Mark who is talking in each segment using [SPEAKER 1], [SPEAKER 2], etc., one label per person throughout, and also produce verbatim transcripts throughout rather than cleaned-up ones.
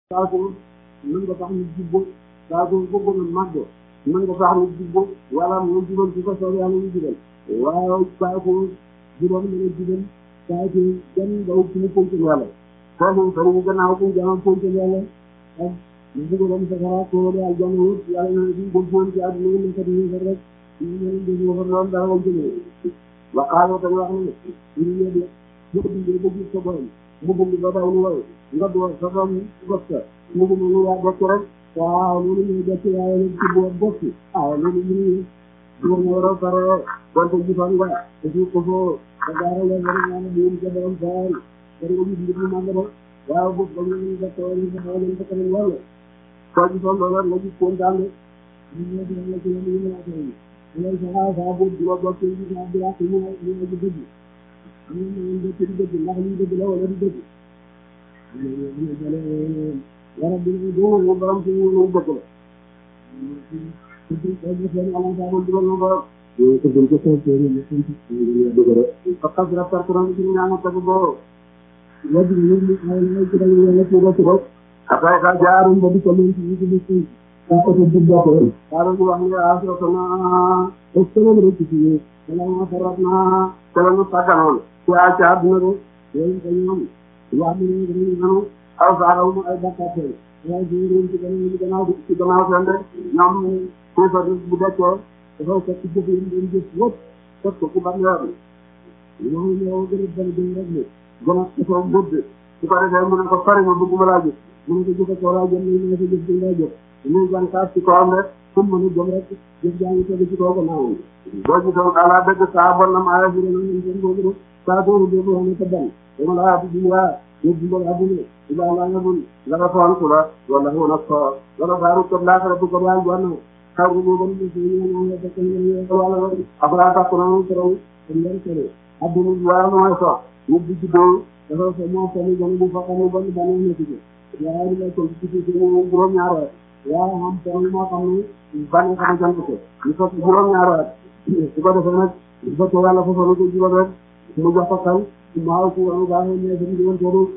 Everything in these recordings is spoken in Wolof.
[SPEAKER 1] saako mën nga tax nit jubbu saako bëgg na màgg mën nga tax nit jubbu wala mu jubal ci ko soog yàlla ñu jubal waaw saako juróom mën a jubal saako gan daw ci ñu ponk yàlla foofu sori bu gannaaw ko jaam ponk yàlla ak ñu jubalam sa xara ko daal jàng wut yàlla na di bu bon ci àdduna ñu ko di rek ñu ñu di wax lool dara won ci wa qaalo tan wax ne ñu ñu di ñu di bëgg sa borom mu bëgg ba daw lu waw nga do sa doom gokka mu bëgg lu ya gokk rek waaw lu ñu def yaay ñu ci bo bokk ah lu ñu do mo ro pare bon ko ci fan nga ci ko fo da dara la ngara ñaan ñu ci borom baal bari ko ñu ñu màng ba waaw bu ba ñu da to ñu da ñu ko tan wala ko ci son la la ci ko ndal ñu ñu di la ci ñu ñu la ko ñu sa sa bu do bokk ci na bi ak ñu ñu ñu dëgg ñu ñu ci dëgg ndax ñu dëgg la wala du dëgg wara bi ñu do mo borom ci ñu dëgg la ci ko ñu ñu ala sa bu do mo borom ñu ko ñu ko ko ñu ci ñu dëgg rek fa ka par ko ñu ñu ñaan ko bo wadi ñu ñu ay ñu ci dañu la ci do ko aka ka jaaru ba di ko ñu ci ñu ci ko ko du do ko dara ñu wax ni aso ko na ko ko ñu ci ci wala ma faratna ko ñu taganon ci a ci aduna do ñu ko ñoom wax ni ñu ñu aw saaraw mu ay bakkaate waaye ñu ñu ci gëna ñu gënaaw ci gënaaw sande ñoom ko fa bu dekkoo dafa ko ci jëf yi ñu jëf wop ko ko ku bari yoon ñu ñu gëna bari gën rek ni gëna ko bëdd ci ko defee mu ne ko fari ma bëgguma laa jëf mu ne ko jëf ko laa jëf ñu ne ko jëf di laa jëf ñu jàng kaas ci ko am rek fu mu ne jëm rek jëf jaa ngi tegu ci kaw ko naaw boo ci doon ala dëgg saa bon na maa fi ñu ñu jëm boobu saa do do do ñu ko dal dama la bu ñu waa ñu dimbal aduna ila la ngabul la nga fon ko la wala ho na ko wala baaru ko la ko ko yaan jonne xaw bu bon ñu ñu ñu def ñu wala abra ta ko ñu ko ñu ko aduna waa mooy so ñu di do dafa ko mo ko ñu ñu fa ko bon ba ñu ci yaa ngi lay ko ci ci ñu juróom ñaar yaa am ko mo xam ni ban ko jàng ko ñu ko juróom ñaar su ko defee nag ba ko wala fa fa ko juróom rek mu jox ko xel maaw ko wala ba ñu ñu ñu ko ñu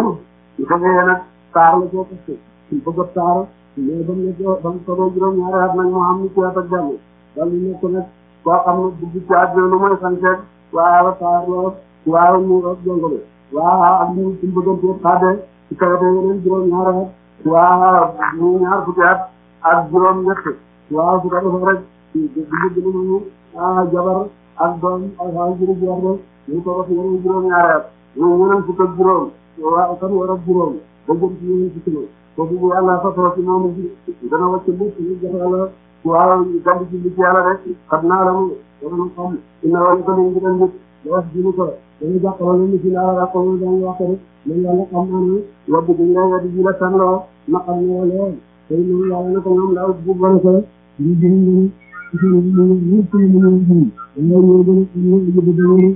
[SPEAKER 1] ko nag taar la ko ko ci bëgg taar mais ba ñu ko ba ko juróom ñaar at nag mu am ni ci at ak jàmm dal ñu ko nag ko xam ne dugg ci at lu mooy santé waaw taar la waaw ñu rek jongale waaw am ñu ci bëgg ko xade ci kaw de yeneen juróom ñaar at waaw ñu ñaar fukki at ak juróom ñett waaw su ko defee rek di bëgg ñu ah jabar ak doom ak ay juróom juróom ñu ko wax yeneen juróom ñaar at ñu ñeneen fukk ak juróom waaw kan war ak juróom ba jëm ci yeneen fukki la ko bu yàlla fa toog ci moom dana wacc bu ñu joxala waaw gandi ci li yàlla rek xam naa la mu dana xam ina wala ko ñu gën nit wax dinu ko dañu jàppal ñu ci la ra ko dañu wax rek ñu yàlla xam naa ne wabbu bi nga wadi ji la tan lo na xam ne wala tay ñu yàlla na ko ñoom daaw bu bari ko ñu di ñu ci ñu ñu ñu ci ñu ñu ñu ñu ñu ñu ñu ñu ñu ñu ñu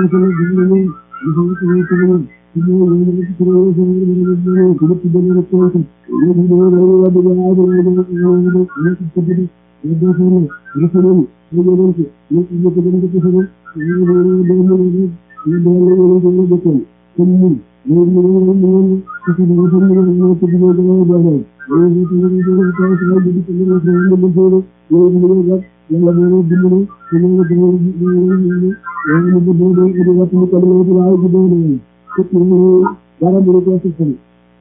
[SPEAKER 1] ñu ñu dara bu ko ci ci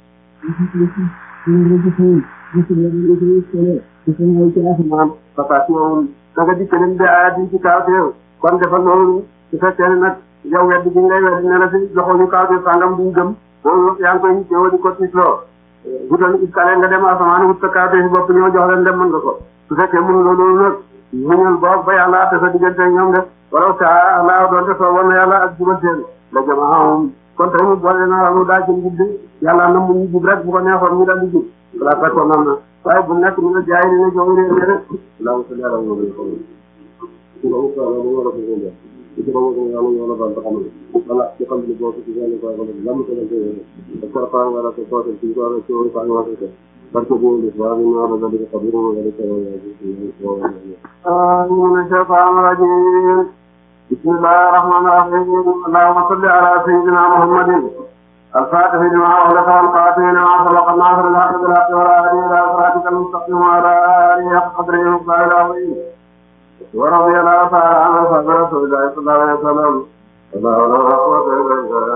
[SPEAKER 1] papa moom daga di keneen de aadi ci kaw teew kon defal noonu su fekkee ne nag yow wedd gi ngay wedd ne la si joxo ñu kaw teew sangam duñ gëm loolu yaa ngi koy ñëw di ko tiitloo wutal iskale nga dem asamaan wut sa kaw teew si bopp ñoo jox leen dem mën nga ko su fekkee mënu loolu nag muñal boog ba yàlla te sa diggante ñoom def wala sa Allah doonte soo woon na yàlla ak jubal seen la jamaahum kon tey mu boole naa lu daa jëm guddi yàlla na mu ñu jub rek bu ko neexoon ñu daal di jub wala fekkoon nam na waaye bu nekk ñu nga jaay ni ne jox réer mi rek la ko yàlla mo ko ko ko ko ko mo wala ko ko ko ko ko yàlla yàlla ba ta xam wala ci xam li bokk ci yàlla ko ko lam ko ko ko ko wala ko ko ci ko ko ko ko wala ko barke bo ni wa ni ma ba di ko biru ma di ko ah ñu na shaytan rajim bismillahir rahmanir rahim allahumma salli ala sayyidina muhammadin الفاتح لما أغلق والقاتل لما سبق الناصر الحق بالحق والهادي إلى صراطك المستقيم وعلى آله حق قدره ومقداره العظيم ورضي الله تعالى عن أصحاب رسول الله صلى الله عليه وسلم ولا حول ولا قوة إلا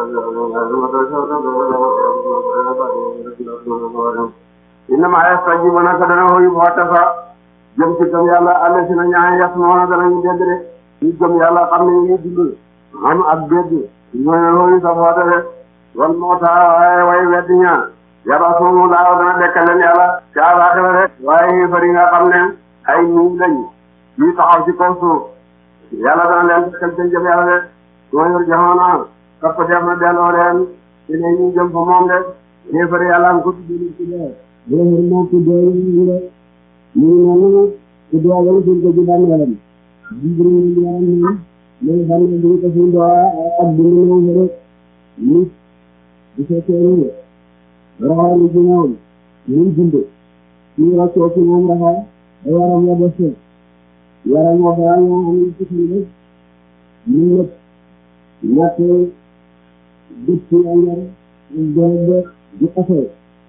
[SPEAKER 1] بالله إنما يستجيبون كدنه يبغتفا jëm ci gëm yàlla àll si na ñaan yas noona danañu dégg de ñu gëm yàlla xam ne ñu dund am ak dégg ñooy loolu sa foote de wal moo tax waaye way weddi ñaa yaba suumu laaw dana dekkal leen yàlla ci àllaaxira rek waaye xéefar yi nga xam ne ay ñuñ lañ yi taxaw ci kaw suuf yàlla dana leen dekkal jëm jëm yàlla de soo yor jamono topp def na delloo leen ci ne ñu jëm fa moom de xéefar yàlla am ko tudd ci dee bu la moom ci dee ñu de ñu ngi mel ni ku doog a suñ ko ci bàmmeelam jibril ñu yaram ni ñu xam ne duñ ko suñ doo ak dund nañ rek nit bu fekkee ni raxal ci ñoom ñu dund ñu raccoo ci moom raxal yaram ya des yaram wa fa ñoo xam ne ci ñu ñu lépp ñett dëpp ci ay yar doog di xasee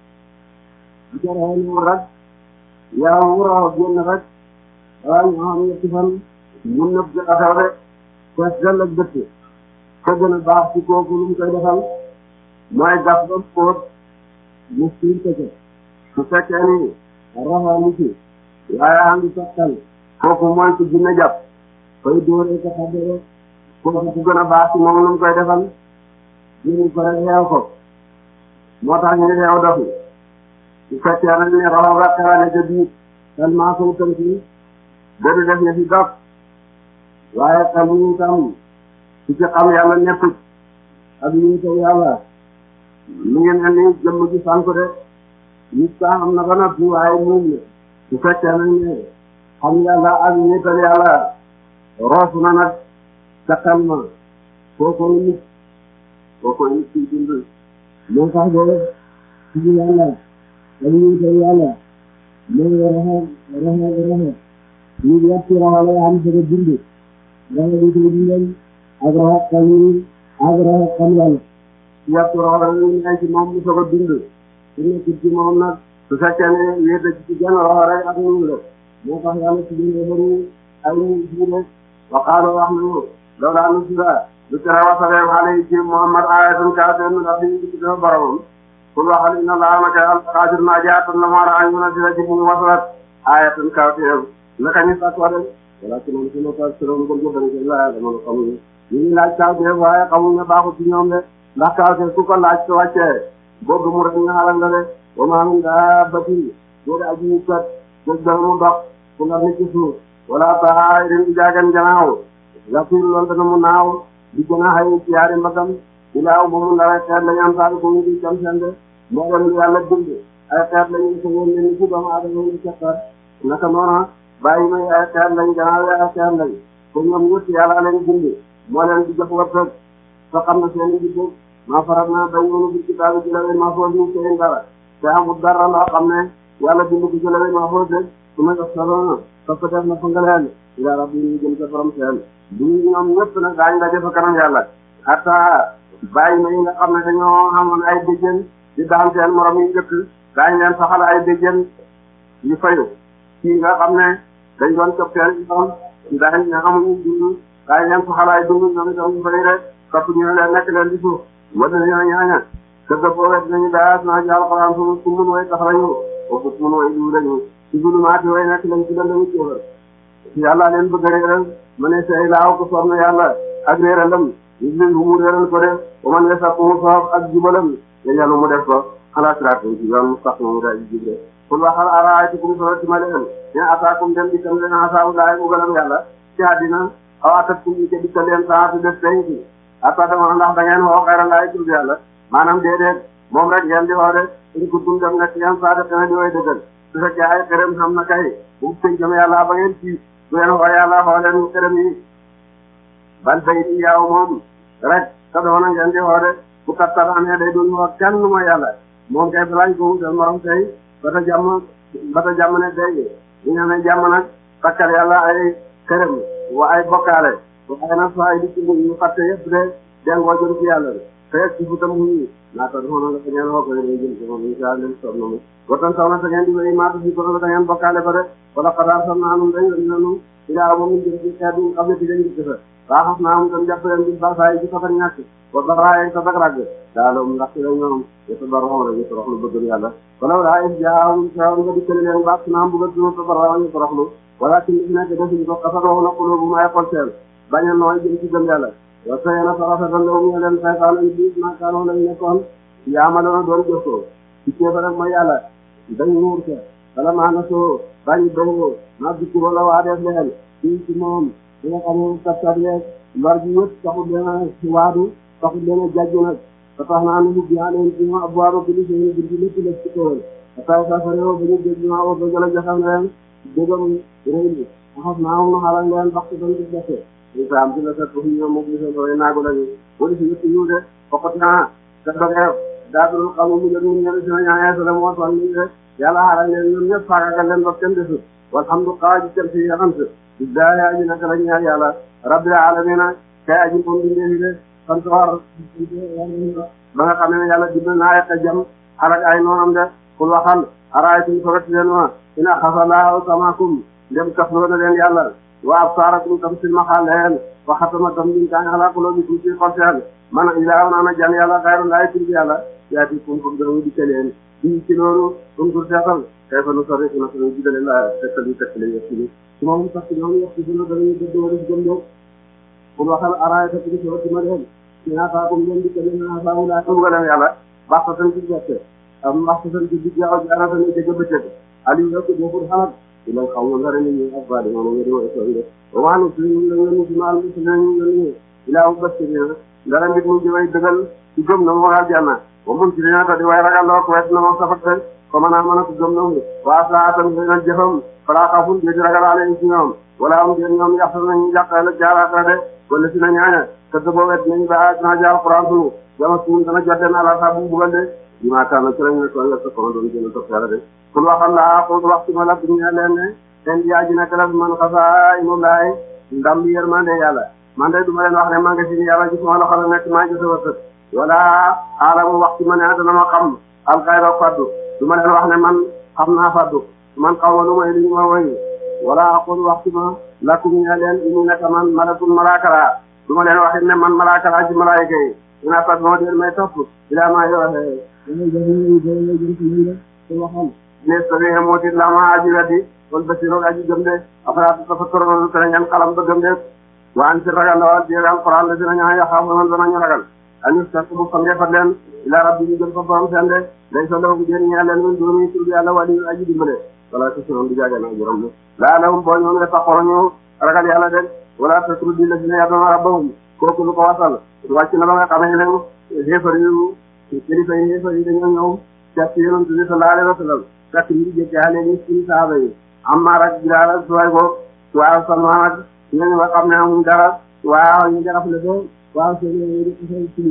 [SPEAKER 1] di ko raxal ñu rek yaram wuroo génn rek waaye ñoo xam ñetti fan mun na jëkk a xew de fees dell ak dëkk ko gën a baax ci kooku lu mu koy defal mooy gas ba póot mu siir ko ca su fekkee ni raxaa ni ci waaye am di sottal kooku mooy ku jinne jàpp koy dóoree ko xaddere kooku ku gën a baax ci moom lu mu koy defal jëni ko rek xeew ko moo tax ñu xeew dof yi su fekkee nag ne raxaw rek xewale ca biir tellement soo tënk yi ba du def ne fi dof waaye xel ñu tam su ci xam yàlla nekkut ak ñu taw yàlla mu ngi mel ni jëmm gi sànku de nit ka xam na ba noppi waaye moom la su fekkee nag ne xam yàlla ak ñettal yàlla roosu na nag ca xel ma kooku nit kooku nit ci dund moo tax de ci yàlla ak ñu taw yàlla mooy raxa raxa raxa ñu yetti raxa lay am sa dund raxa bi koy dundal ak raxa xam yi ak raxa xam yàlla yetti raxa la ñu nekk ci moom mu soog a dund su nekkul ci moom nag su fekkee ne wéete ci genn raxa rek ak ñu la moo tax yàlla ci dund bari ay ñu ci ne waqaalo wax nañu lawla nuzila lu tere wasale xale yi ci Muhammad ayatun kaatun min rabbihi ci dafa boromam kul waxal inna allaha naka qaadir na jaatan la maara an yunzila ci mu wasalat ayatan kawteem naka ñu sàkkoo de wala ci moom suma ta sërom gën ko bëri la dama ko xamul ñu ngi laaj kawteem waaye xamul ne baaxul ci ñoom de ndax kawteem ku ko laaj ko wàccee boobu mu rek ñu xalal nga de wa maa min daabbatin doo de aji ñu kat jëg dana mu dox ku nga nit ci suuf wala taa'irin di jaagan janaaw yatiiru loolu dana mu naaw di janaaxay ci yaari mbagam ilaaw moomu ndara xeet lañu am saal ko ñu di cam sende moo leen yàlla bind ay xeet lañu ko woon ne ni ci doomu aadama ñu cettar naka noona bàyyi may ay xeet lañ janaaw ay xeet lañ ko ñoom ñëpp yàlla leen bind moo leen di jox wërsëg soo xam ne seen i gis maa faral naa bañ ñu ci kitaabu ci lawee maa foos ñu seen dara te amul dara loo xam ne yàlla bind ko ci lawee maa foos de su ma jox solo parce que def na fa nga leen ila rabbi ñu jëm sa borom seen bu ñoom ñëpp nag daañu daje fa kanam yàlla hatta bàyyi ma yi nga xam ne dañoo amoon ay déjjën di daan seen morom yi njëkk daañu leen saxal ay déjjën yu fayu kii nga xam ne dañ doon coppeel doon daañ ne amuñu dund daañu leen saxal ay dund ñoom itam ñu fay rek topp ñu leen nekk leen di suuf wala ñoo ñaaña dëgg boobu dinañu daas naa ci alxuraan su su mun way tax lañu boobu mun way lu lañu ci dund maati way nekk lañ ci lëndami kéefar yàlla leen bëgg réeral ma ne say laaw ko soob na yàlla ak réeralam ñu leen bu mu réeral ko def ba man ne sax mu soob ak jubalam ya yàlla mu def ko ala siraatin ci yoon mustaqim mu daal di jibre kul waxal araaytukum soo ci ma leen ne ataakum dem di kam leen asaabu laay mu galam yàlla ci àddina aw atatkum yi ke dikka leen saa su def tey ci ata dama ndax da ngeen woo xayra laay tur yàlla maanaam déedéet moom rek ngeen di woo de in kuntum dem nekk ngeen saa def dana di way dëggal su fekkee ay xërëm xam na kay bu tënkam yàlla ba ngeen ci du ngeen woo yàlla xoo leen xërëm yi ban bay di yaaw moom rek te doona ngeen di woo de bu kattan amee day doon woo kenn mooy yàlla moom kay balaañ ko wutal morom tey ba ta jàmm ba ta jàmm ne day ñu ne ne jàmm nag takkal yàlla ay xërëm wa ay bokkaale waaye nag soo ay di ci ñu fàtte yëpp de dengoo jëm ci yàlla de fekk ci futam yi naata dafa na nga ñaan ko lay jël ci moom insha Allah sopp na mu watan sawna sa ngeen di way maatu ci ko da ngeen bokkaale ko de wala qadar sama anum dañ ñu ila mo min ci xadu xam ne ci dañu defa baax na am tan jàpp leen di baaxay ci safar ñàkk wa baraay sa bagrag daalum ndax la ñoom yetu baro la yetu roxlu bëgg yàlla wala la ay jaawum jaawum nga dikkale leen baax na am bëgg ñu sa baro ñu roxlu wala ci ñu nekk defu ko xasato na ko lu may xol seen bañ a nooy jëm ci gëm yàlla wa sayna sarafa tan law ñu leen saytaan ay bis ma kaano lañ nekkoon yaamaloon doon jëfoo ci ceeba rek ma yàlla dañ nuur ca wala maa na soo bañ dogo ma dikku wala waa def leen ci ci moom di nga xam ne kattat yeeg lor ji yëpp taxul leen a waadu taxul leen a jàjju nag ba tax naa nu ubbi leen ci ma abwaaba bi li seen bunti lépp la ci kawal atay sa fa réew ba ñu dégg ma woo ba jëla joxam leen dégam réew mi axas naa am na xalal leen baxtu dañ ci defe islam ci la sa tuxi ñoom moom li seen roy naagu lañu wala si yëpp yu de fokkat naa te dogeew daadul xam mu jël mu ñëri sina ñaanee sala moo toon ni de yàlla xaaral leen ñoom ñëpp faagagal leen ba kenn desul walhamdulilah ji cër si yaxant billahi aji naka la ñaan yàlla rabbil alamina kay aji moom di leen de sant war ba nga xam ne yàlla dimbal naa yàq jam xarak ay noonam de kul waxal araaytum sogat leen ma ina xasalaahu samakum ndem kafloo na leen yàlla wa absaarakum tam silmaxaal leen wa xatama tam din kaan xalaa quluubikum ci xol seen man ilaahu naana jan yàlla xayru laay tur yàlla yaati kum kum dana mu dikke leen di ci loolu kum tur seetal kay fa nu sori na sunu jidale la tekkal yu tekkale yëpp ci su ma mun sax ñoom yëpp ci sunu danañu dëdd wala ci gëm de pour waxal araaya ta ci sooti ma leen ina faakum leen dikke leen naa faamu laa tuga leen yàlla baxta tan ci gerte am baxta tan ci digg yaaw jaara tan ci bëccëg aliou yëpp deful xalaat ila xaw ma dara nit ñi ak baadi moom ngeen wax de wa ma nu ñu la ñu ci maal ci ñu ñu ila ubashirina dara nit mu way dëgal ci gëm na mo gal janna wa mun ci dina ta di way ragal lo ko wet na mo safat ko mana mana ko gëm na mu wa saatan ñu jëfam fala xafun di ragal ale ci ñoom wala am ngeen ñoom yaxal nañu jàqal jaaraata de wala ci na ñaana te do wet nañu ba na jaar qur'an tu jama suñu dana jotté na la sa bu bugal de di ma tan ci lañu ko la ko doon gëna top yàlla de kul waxal laa ko waxtu ma la dunya leen ne ten yaaji nak la man xasaa imo laay ndam bi yërmande yàlla man de du ma leen wax ne maa ngi ci yàlla ci sama loxo la nekk maa ngi sa wërsëg wala aalamu waxtu ma ne dana ma xam alxayra faddu du ma leen wax ne man xam naa faddu man xaw ma lu may li ma woy wala aqul waxtu ma lakum ña leen ini naka man malakul malaakala du ma leen wax ne man malaakala ci malaayika yi ina fat moo deen may topp ila maa yoxe waxal ne sabi mooti lama aji weddi wal basiro aji gëm de afra dafa toroon tere ngeen xalam ba gëm de waan ci ragal la wal di alquran la dina ñaa yaxam man dana ñu ragal ani sakku bu fa ngefat leen ila rabbi ñu gëm fa borom seen de day sa law ngeen ñaa leen ñu dooni tur yàlla wali aji dimbale wala ci sunu digaaga na borom de la lahum bo ñoom ne taxoro ñu ragal yàlla de wala tatrudi la dina yaduna rabbahum kooku lu ko wasal wàcc na ba nga xamee leen xéefar yu kilifa yi xéefar yi dañoo ñëw ci yonent bi sallallahu alayhi wa sallam fekk ñu jëkkaale ni ci saaba yi Ammaar ak Bilaal ak Suwayb bo waaw Salmaan ak ñooñu nga xam ne amuñ dara waaw ñu jaraf le ko waaw seen yi seen ci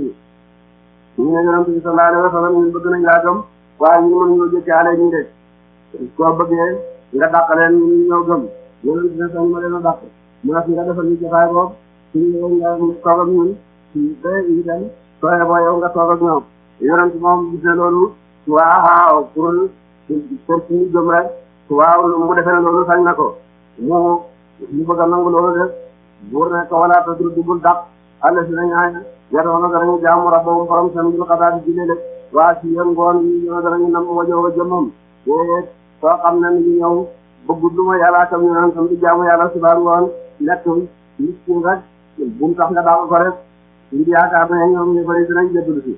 [SPEAKER 1] ñu ne yonent bi sallallahu alayhi wa sallam ñun bëgg nañ laa gëm waaye ñu mën ñoo jëkkaale ñu de koo bëggee nga dàq leen ñu ñëw gëm yonent bi sax ma leen a dàq mu ne nga defal ñu jotaay boobu suñu nga toog ak ñun ba ñu dem sooy boo yow nga toog ak ñoom yonent moom gis ne loolu waaw pour pour suñu gëm rek waaw mu defee ne loolu sañ na ko mu mu bëgg a nangu loolu def buur ne ko wala tadru dubul dàq àll si na ñaay yatoon na danañu jaamu rabbahum borom seen bil xadaa di jile de waa ci yéen ngoon yi ñoo danañu nam wajo wa jëmmam yéet soo xam ne ni ñëw bëggul lu ma yàlla tam ñu naan tam di jaamu yàlla suba ngoon nekk nit ki rek bu mu tax nga dàq ko rek ngir yaakaar ne ñoom ñu bëri dinañ jëddul si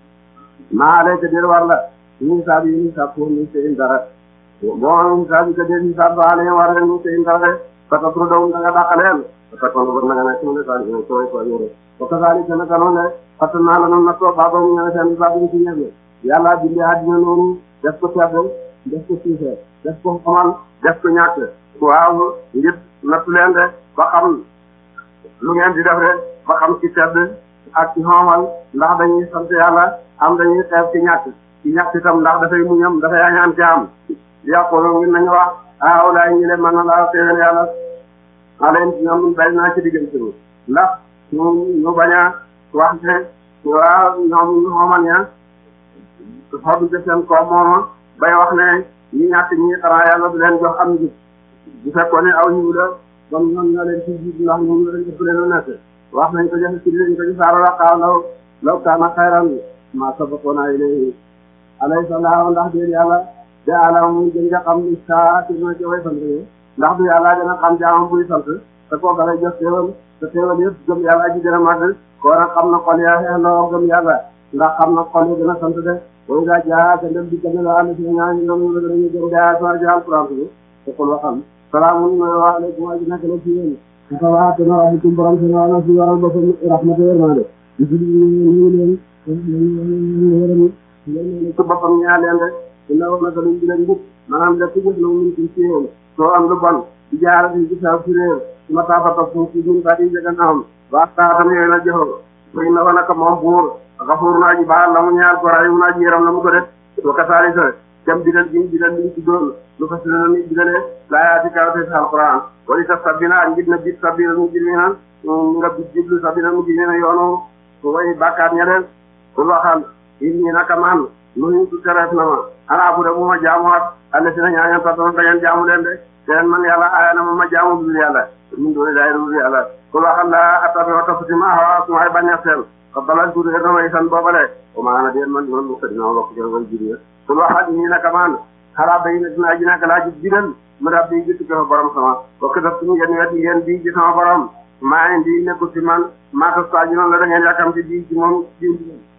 [SPEAKER 1] maa lay te dir war la ñu saab yi ñu saab pour ñu seen dara bon saab yi te dir ñu saab baale war a ñu seen dara parce que trop dawum da nga dàqaleel parce que kon na nga nekk mu ne saa ñu tooy ko yore parce que saali kana kanoon ne parce que naa la noonu na too baaba mu ñëw seen baab ñu ci ñebe yàlla bindi àddina noonu def ko tedd def ko suufee def ko xamal def ko ñàkk waaw ngir nattu leen de ba xam lu ngeen di def rek ba xam ci tedd ak ci xoomal ndax dañuy sant yàlla am dañuy xeeb ci ñàkk ci ñàkk itam ndax dafay muñam dafay añaan ci am yàqoolo ngir nañu wax ah walaay ñi leen man na laa teewel yàlla aleen ci ñoom bay naa ci diggante bi ndax ñu ñu bañ a wax ne waaw ñoom ñu xoomal ña xobu de seen koom mooma bay wax ne ñi ñàkk ñi xanaa yàlla du leen jox am nji bu fekkoon ne aw ñu la kon ñoom ñoo leen ci jiit ndax ñoom ñoo leen ëpp leen lu nekk wax nañ ko jëf ci liñ ko ci saaro la xaaw law law kaana xayran ma sabaqoona ilayhi alaysa laahu ndax déen yàlla de ala muy gën nga xam ni saa ci na ci way sant yi ndax du yàlla gën a xam jaamam buy sant te koo galay jox teewal te teewal yëpp gëm yàlla ji gën a màgg koo nag xam na xol yaa xeexloo gëm yàlla ndax xam na xol yi gën a sant de way daa jaa te ndem di gën la ànd si ñaan ñoom ñu la ñu gëm daa sama jaal Alxuraan bi te ko waxam salaamun wa alaykum aji nekk la ci yéen dafa waate na waxitum borom si na si waral ba fa rahmatu yermande di ci ñu leen ñu leen ko boppam ñaa leen de dina wax naka luñ di leen njub maanaam lépp jëf na mun ci ci yéen soo am lu bon di jaar di ci sa ci réer su ma taafa topp ci ñun ba di jëga naam waa taatam yooyu la joxo koy na naka moom buur xafuur naa ji baal la mu ñaar ko rayu naa ji yaram la mu ko def soo kasaari sa dem digal gi digal liñ ci doon lu fas na ni digalee laayaati kawte sa alquran wali ta sabina ak ngir na bit sabina mu jir naan nga bit jiblu sabina mu jir na yoonu way bàkkaat ña leen ku waxal inni naka man luñu tu tereef na ma ana bu de bu ma jaamuwaat alla si na ñaañan tatoon da ngeen jaamu leen de teen man yàlla aaya na ma ma jaamu dul yàlla min dooni daay dul yàlla ku waxal la attabi wa tafati ma hawa su may bañ a seen fa balal tuuti na may san boobale o maana deen man man mu kadina wax jëngal jiriya ku waxal inni naka man xalaa bay na dinaa ji naka laa ji bidal mu dab di gitt ko borom sama bokk daf suñu yéen wet ngeen di ci sama borom maa ngi di nekkul ci man maata stage noonu la da ngeen yàkkam ci di ci moom ci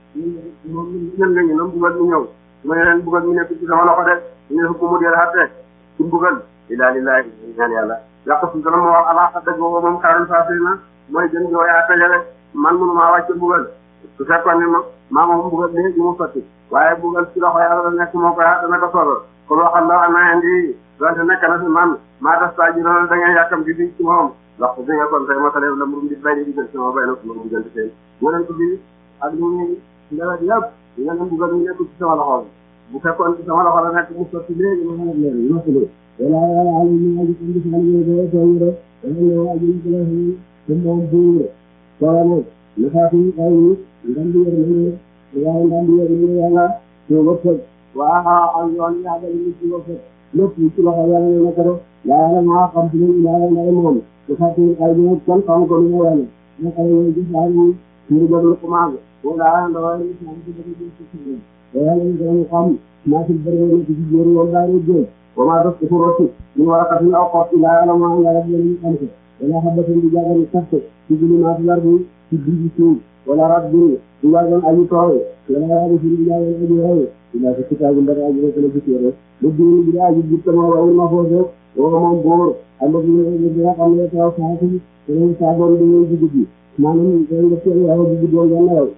[SPEAKER 1] moom ñen nga ñu nam bugal mu ñëw ma ne leen bugal mu nekk ci sama loxo de ñu ne ko mu dee xatte ci bugal ila lillahi ñaan yàlla yàq su dana ma wax alaaka dëgg boobu moom xaaral saa na mooy gën joo yaa tajale man mënu maa wàcce bugal su fekkoon ne ma maa moom bugal léegi mu sotti waaye bugal ci loxo yàlla la nekk moo ko yaa dana ko soobal kon waxal la ana indi donte nekk na fi man maa tas saa ji noonu da ngeen yàkkam ci bi ci moom ndax bi nga kon tey masale la murum di bay di digal ci ma bay na ko ma diggante seen yonent bi ak ñu ñuy ndewet yëpp yeneen bugal ñu nekk ci sama loxo bu fekkoon ci sama loxo la nekk mu sotti léegi ma xamat leen noppalu wala wala ala ñu aji ko ci sama yéene do yére wala aji ko la ci moom buur solo ne faatu ay ndam di yére ne ya ndam di yére ne yàlla ñu wëpp waa ak yoon ya da ñu ci wëpp lépp ci loxo yàlla ne ko def yàlla ma xam ci ñu yàlla na moom ne faatu ay ñu kon xam ko ñu yàlla ne ay ñu gis ay ñu ñu jël ko maag wala ndaw yi ñu ci bëgg ci ci yàlla ñu dañu xam ma ci bëre ñu ci jëru wala ñu وما تصفرت من ورقة أو قط لا يعلم ما لا يبين من خلقه ولا حبة بجاغر الكفر في ظلمات الأرض في الدين ولا رد بجاغر أي طاوة ولا يعرف بجاغر أي هاي إلا في كتاب الله عز وجل كثيرا للدين بلا أجد جبتما وأول ما فوزه وهو منظور الذي يجب أن يتوفاته ويجب تعبون بيه جديد معنى من ذلك الشيء هو جديد وجنة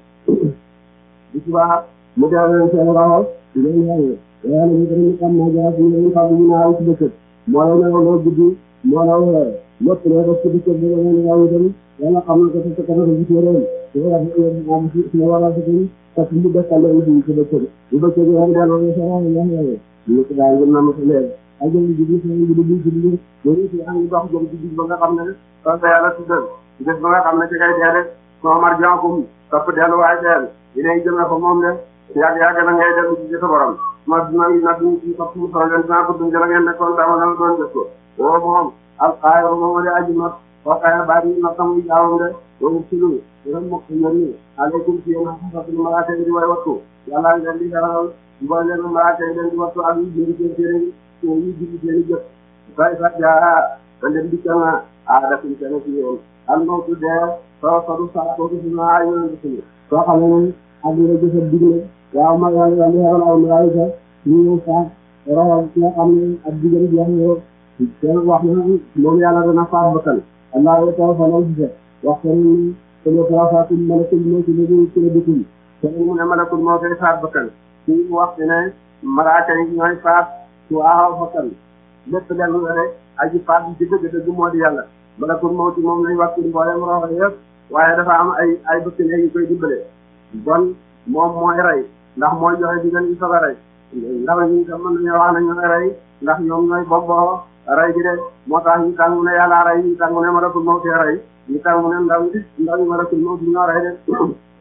[SPEAKER 1] بسبعة مجاغر سيراها إليه هاي yàlla ñu dañu xam ne jaas ñu ñu xam ñu naaw ci dëkk moo la ne lo guddi moo la wër lépp lo def ci dëkk bi nga ñu naaw dem yàlla xam na ko ci ko ko ci réew ci wala ñu am ci ñu wala ci ta ci ñu dekkal la ci ci dëkk bu dëkk bi ñu delo ñu sa wax ñu ñu ñu ko daal ñu nam ci leer ay jëm di di ñu di di di ñu ci am dox jëm ci ba nga xam ne sa yàlla tuddal def ba nga xam ne ci kay dee so mar jankum topp delu waay deel dinañ jëm fa moom de yàgg yàgg na ngay dem ci sa borom ma dina nag ñu ci topp mu soxla dinaa ko dund la ngeen nekkoon dama la doon def ko woo moom alxaayru moom de aji not waxaaya bari na tamuy jaawam de wonu silu ren mokk ñani aleykum ci yéen xasatul malaaka yi di way wattu yàlla ngeen di garal mbooleem malaaka yi leen di wattu ak yi jëndi seen téere yi yi jëndi seen jëf bay sa jaa da leen dikkal na aadatum seen ci yéen al mawtu dee soo sodu sa ko ci na ay yoon ci soo xam ne ak dina jëfal digle waaw ma yàlla yàlla yàlla ay malaayika ñu ñëw sax roxal ci nga xam ne ak digal jeex yow te wax na moom yàlla dana faat bakkan allah wa taala fa law gise wax ko ni ko lo trafatul malakul moo ci léegi ci la dëkkul te mu ne malakul moo koy faat bakkan ci wax ne malaaka yi ñooy faat ci waaw bakkan lépp lenn la rek aji faat bi ci dëgg dëgg moo di yàlla malakul moo ci moom lañ wax ci mboolem roxal yëpp waaye dafa am ay ay bëkk yu koy dimbale bon moom mooy rey ndax mooy joxe digal yi soog a rey ndax ñi tam mën nañoo wax ne ñooy rey ndax ñoom ñooy bomboo rey gi de moo tax ñu tàngu ne yàlla rey ñu tàngu ne malakul mawti rey ñu tàngu ne ndaw ndaw ñu malakul mawti ñoo rey de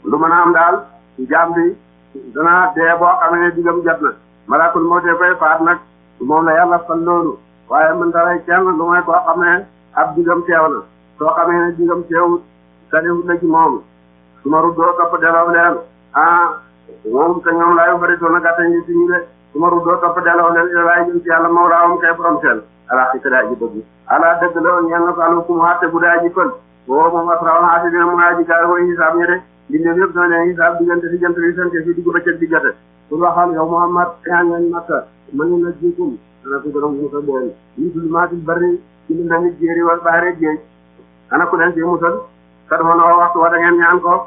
[SPEAKER 1] lu mën a am daal jaam bi dana dee boo xamee ne digam jot na malakul mawte koy faat nag moom la yàlla fal loolu waaye mën ta rey kenn lu may koo xam ne ab digam teew na soo xamee ne digam teewut sariwut la ci moom su ma ruddoo topp delaw leen ah moom te ñoom laayu bari doon a gàtta ngi si ñu de su ma ruddoo topp delaw leen ila laay jëm ci yàlla mawlaawam kay borom seen ala xi daa ji dëgg ala dëgg la ñeen na ko alukum xatte bu daa ji pël boo moom asraw na xaati dina mu aa ji gaar koy xisaab ñe de bindéef yëpp dana leen xisaab diggante si jant bi sante si digg bëccëg di jote pour waxal yow Muhammad ñaan ngeen makka ma ngi na jikum dana ko gërëm musa leen misul maatil bari ci li ndami jéeri wal baare géej ana ku leen ci musal kat ma noo waxtu wa da ngeen ñaan ko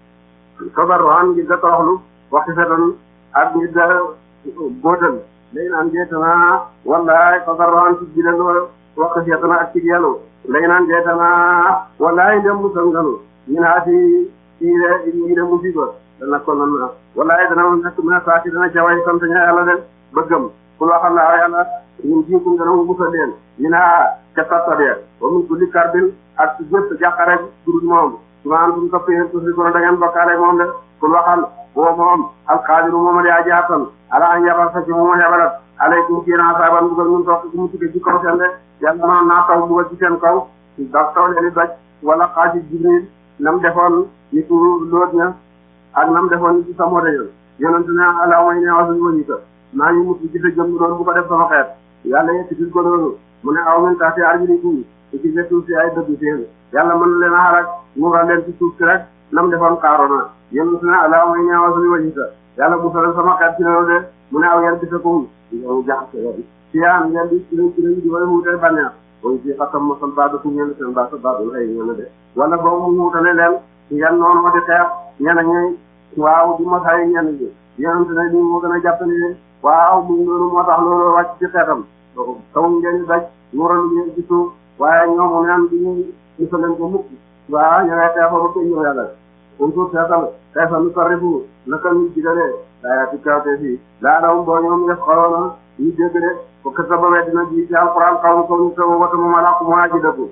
[SPEAKER 1] sobarroan ngir da toroxlu waxtu fetan ak ngir da bóotal léegi naan jeetana wallaay sobarroan ci bilen waxtu seetana ak ci yelu léegi naan jeetana wallaay dem musal nganu ñu naa si ii de ii de musiba dana ko nan wallaay dana nekk mën a saati dana jaway sant ña yàlla de bëggam pour waxal la yàlla ñun jiikum dana mu musal leen ñu naa ca tattadee wa min kulli karbin ak jëpp jàqare durut moom sumaan suñ toppee tusi kono da ngeen bokkaale moom de pour waxal boo moom alqaadiru moom a di aji attan ala an yabal sa ci moom yabalat alaykum ci na saaban bugal ñun toog ci mu tukke ci kaw seen de yàlla mënoon naa taw bugal ci seen kaw da taw leen di doj wala xaaji jibril nam defoon ni ku loot ña ak nam defoon ni ci sa moode ña yonent ne ala may ne wasuñu wañita maa ngi mutu ci sa jëm doon bu ko def sama xeet yàlla yettitil ko loolu mu ne aw min taati arjulikum te ci suuf si ay dëgg seen yàlla mën na leen a xarak muural leen ci suuf si rek nam defoon Qaaruna yonent ne ala may ne wasuñu wañita yàlla musal sama xeet ci loolu de mu ne aw yan bisakum yow jaxase ci yaan ngeen di ci lañ ci lañ di way wuutee bànneex mooy ci xatam mosal baadu fu ñenn seen baasa baadul ay ñenn de wala boobu mu wutale leen ngeen noonu di xeex ñenn ñi waaw di mosaay ñenn ñi yonent ne nii moo gën a jàpp ne waaw mu loolu moo tax loolu wàcc ci xeetam taw ngeen di daj nuuralu ngeen ci suuf waaye ñoom neen di ñu musal leen ko mukk waaw ñu ngay xeexoo ba koy ñëw yàlla um suuf seetal xeefa nu sarrifu naka ñu jigalee daa ci kawte fii laa daw boo ñoom def xoloona ñu dégg de ko kësa ba weddina ji ci alquran xaw ma ko ñu sa wata mu malak mu aji dëggu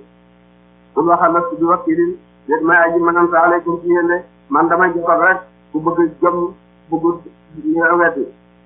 [SPEAKER 1] bul waxal la bi wakkilin déet may aji mananta aleykum ci yéen de man damay jotal rek ku bëgg jëm bëgg ñu weddi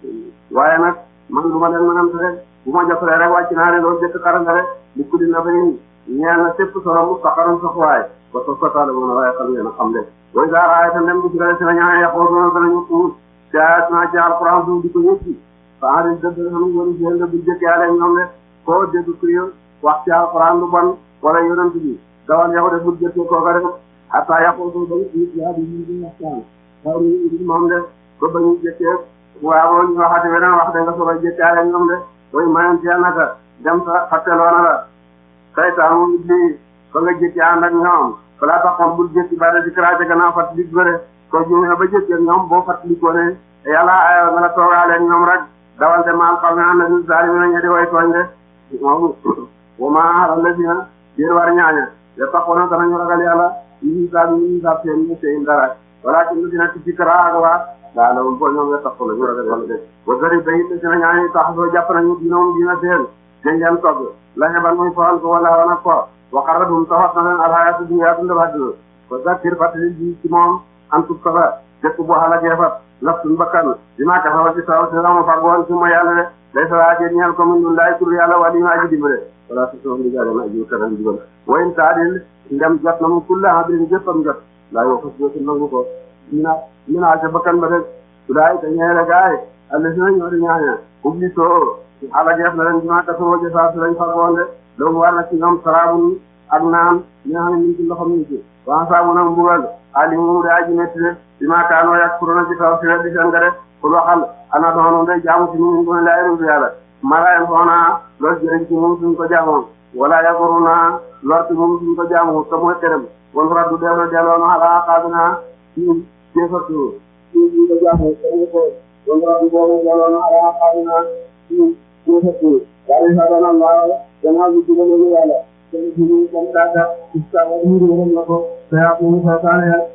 [SPEAKER 1] waaye nag man du ma leen manante rek bu ma jotalee rek wàcc naa ne loolu jëkk xaranga rek li ku di na fayin ñeel na sépp solo mu saxaram sax waaye ba so sotaale moom na waaye xam ngeen a xam de way saa raaye ta ndem gis nga si na ñaa yaqoo doona danañu tuur ca naa ci alquran suuf di ko ñëppi fa ari dëgg xam wari seen da bu jëkkee ale ñoom de koo dégg kuy wax ci alquran lu bon wala yonent bi dawal yow de bu jëkkee kooka rek hatta yaqoo do ba nit yaa di ñu di waxtaan xaw ni moom de ba ba ñu jëkkee waaw ñu waxati beneen wax de nga soog a jëkkee ale ñoom de way mayen ci naka dem sa fàtteloona la saytaan mu iblis ba nga jëkkee ànd ak ñoom balaa taxoon bul jëkki ba di karaate gannaaw fàttali bëre soo jëmee ba jëkkee ñoom boo fàttalikoo ne yàlla ayoo nga la toogaale ñoom rek dawal de maal xaw ma na ñu zaali na ñe di way tooñ de moom wa ma haral la dina déer war ñaaña ya taxoona danañu ragal yàlla ñu hisaab ñu hisaab seen ñu seen dara wala ci ñu dina ci fikra ak waa daa la woon boo ñoom ya taxoona ñu ragal yàlla de ba gëri bayit la dina ñaañi tax soo jàpp nañu dinoom dina seen dañ leen togg la xebal muy foxal ko wala wana ko waxaradum tawat na leen alxayaatu dunya dund ba dund ko zakir fàttali bi ci moom antub saba dëkk bu xalakee fat laftuñ bakkan dinaa ka xawal ci saw si rama fàggoon ci mooy yàlla de day sala jeen ñeel ko mun dun laay tur yàlla wali ma aji dimbale wala si soom digaaden aji karan jibal wayn taadil ndem jot na mu kulla hadrin jëppam jot laa yoo xas dootu nangu ko mina mina ca bakkan ba rek sulaay te ñeele gaay alla si na ñoo di ñaaña ubli soo xalakeef na leen dinaa ka soo ja saa si lañ fàggoon de loolu war na ci ñoom sarabun ak naan ñi nga xam ne ñu ci loxom ñu ci waa saabu nag mbugal ali mu de aji metti de bi ma kaanoo yak furona ci taw si weddi seen nga de pour waxal ana doonu day jaamu ci ñu gën laay ruutu yàlla malayen foona loolu jëriñ ci moom suñ ko jaamoon wala yakoruna lor ci moom suñ ko jaamu te mooy këram wan farat du def na delloona ala xaabina ci jéfatu suñ ko jaamu te mooy ko wan farat du def na delloona ala xaabina ci jéfatu daal sa doon Allah gannaaw bi digale yàlla te ñu ko daga istawa ñu ñu na ko te ak ñu fa taane ya